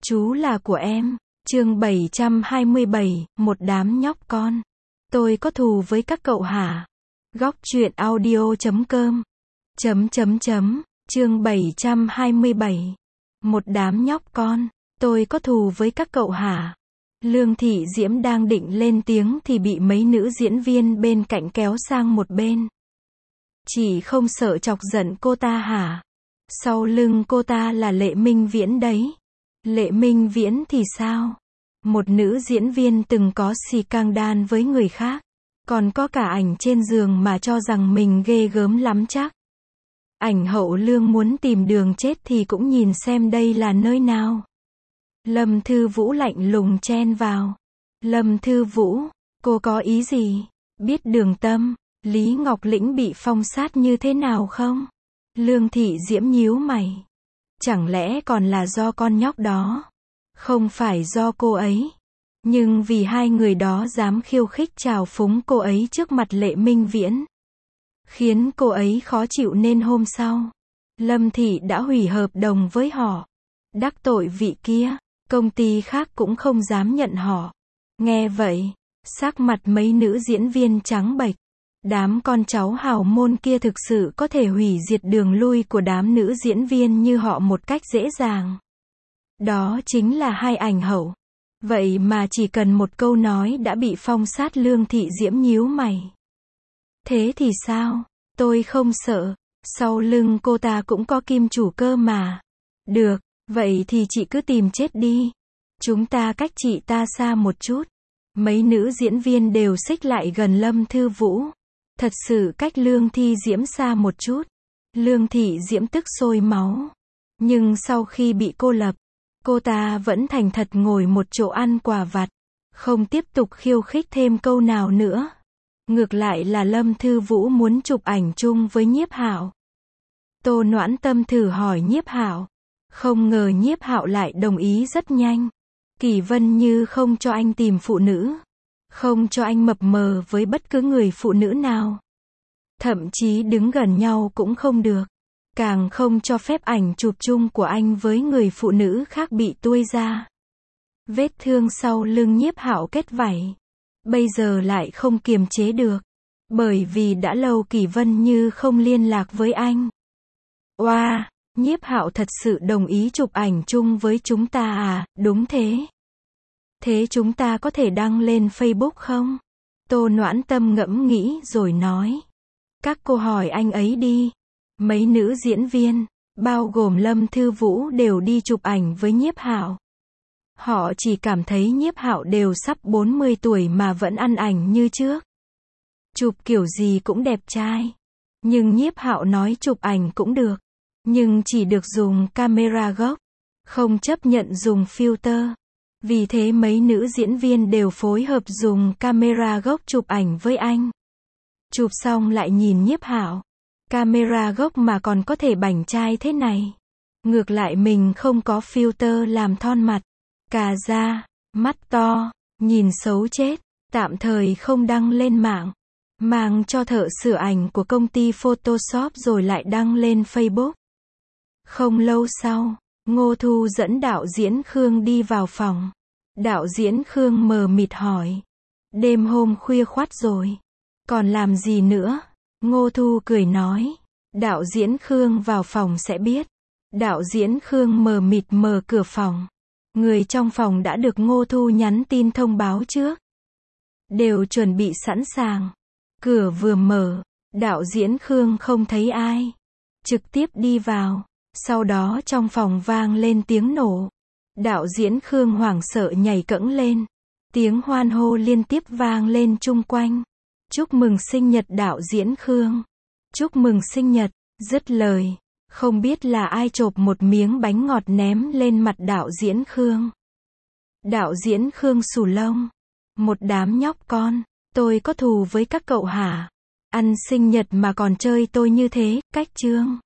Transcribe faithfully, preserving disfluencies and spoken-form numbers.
Chú là của em. Chương bảy trăm hai mươi bảy, một đám nhóc con. Tôi có thù với các cậu hả? Góc truyện audio chấm com. Chấm chấm chấm. Chương bảy trăm hai mươi bảy. Một đám nhóc con. Tôi có thù với các cậu hả? Lương Thị Diễm đang định lên tiếng thì bị mấy nữ diễn viên bên cạnh kéo sang một bên. Chị không sợ chọc giận cô ta hả? Sau lưng cô ta là Lệ Minh Viễn đấy. Lệ Minh Viễn thì sao? Một nữ diễn viên từng có scandal với người khác. Còn có cả ảnh trên giường mà cho rằng mình ghê gớm lắm chắc. Ảnh Hậu Lương muốn tìm đường chết thì cũng nhìn xem đây là nơi nào. Lâm Thư Vũ lạnh lùng chen vào. Lâm Thư Vũ, cô có ý gì? Biết Đường Tâm, Lý Ngọc Lĩnh bị phong sát như thế nào không? Lương Thị Diễm nhíu mày. Chẳng lẽ còn là do con nhóc đó? Không phải do cô ấy. Nhưng vì hai người đó dám khiêu khích trào phúng cô ấy trước mặt Lệ Minh Viễn, khiến cô ấy khó chịu nên hôm sau, Lâm Thị đã hủy hợp đồng với họ. Đắc tội vị kia, công ty khác cũng không dám nhận họ. Nghe vậy, sắc mặt mấy nữ diễn viên trắng bệch. Đám con cháu hào môn kia thực sự có thể hủy diệt đường lui của đám nữ diễn viên như họ một cách dễ dàng. Đó chính là hai ảnh hậu. Vậy mà chỉ cần một câu nói đã bị phong sát. Lương Thị Diễm nhíu mày. Thế thì sao? Tôi không sợ. Sau lưng cô ta cũng có kim chủ cơ mà. Được, vậy thì chị cứ tìm chết đi. Chúng ta cách chị ta xa một chút. Mấy nữ diễn viên đều xích lại gần Lâm Thư Vũ. Thật sự cách Lương Thị Diễm xa một chút. Lương Thị Diễm tức sôi máu. Nhưng sau khi bị cô lập, cô ta vẫn thành thật ngồi một chỗ ăn quà vặt. Không tiếp tục khiêu khích thêm câu nào nữa. Ngược lại là Lâm Thư Vũ muốn chụp ảnh chung với Nhiếp Hạo. Tô Noãn Tâm thử hỏi Nhiếp Hạo. Không ngờ Nhiếp Hạo lại đồng ý rất nhanh. Kỳ Vân Như không cho anh tìm phụ nữ. Không cho anh mập mờ với bất cứ người phụ nữ nào. Thậm chí đứng gần nhau cũng không được. Càng không cho phép ảnh chụp chung của anh với người phụ nữ khác bị tuôi ra. Vết thương sau lưng Nhiếp Hạo kết vảy. Bây giờ lại không kiềm chế được. Bởi vì đã lâu Kỳ Vân Như không liên lạc với anh. Oa, wow, Nhiếp Hạo thật sự đồng ý chụp ảnh chung với chúng ta à? Đúng thế. Thế chúng ta có thể đăng lên Facebook không? Tô Noãn Tâm ngẫm nghĩ rồi nói. Các cô hỏi anh ấy đi. Mấy nữ diễn viên, bao gồm Lâm Thư Vũ đều đi chụp ảnh với Nhiếp Hạo. Họ chỉ cảm thấy Nhiếp Hạo đều sắp bốn mươi tuổi mà vẫn ăn ảnh như trước. Chụp kiểu gì cũng đẹp trai. Nhưng Nhiếp Hạo nói chụp ảnh cũng được. Nhưng chỉ được dùng camera gốc. Không chấp nhận dùng filter. Vì thế mấy nữ diễn viên đều phối hợp dùng camera gốc chụp ảnh với anh. Chụp xong lại nhìn Nhiếp Hạo. Camera gốc mà còn có thể bảnh trai thế này. Ngược lại mình không có filter làm thon mặt. Cà da, mắt to, nhìn xấu chết. Tạm thời không đăng lên mạng. Mang cho thợ sửa ảnh của công ty Photoshop rồi lại đăng lên Facebook. Không lâu sau, Ngô Thu dẫn đạo diễn Khương đi vào phòng. Đạo diễn Khương mờ mịt hỏi. Đêm hôm khuya khoắt rồi. Còn làm gì nữa? Ngô Thu cười nói. Đạo diễn Khương vào phòng sẽ biết. Đạo diễn Khương mờ mịt mở cửa phòng. Người trong phòng đã được Ngô Thu nhắn tin thông báo trước. Đều chuẩn bị sẵn sàng. Cửa vừa mở, đạo diễn Khương không thấy ai. Trực tiếp đi vào. Sau đó trong phòng vang lên tiếng nổ. Đạo diễn Khương hoảng sợ nhảy cẫng lên. Tiếng hoan hô liên tiếp vang lên chung quanh. Chúc mừng sinh nhật đạo diễn Khương. Chúc mừng sinh nhật. Dứt lời, không biết là ai chộp một miếng bánh ngọt ném lên mặt đạo diễn Khương. Đạo diễn Khương xù lông. Một đám nhóc con. Tôi có thù với các cậu hả? Ăn sinh nhật mà còn chơi tôi như thế, cách chương.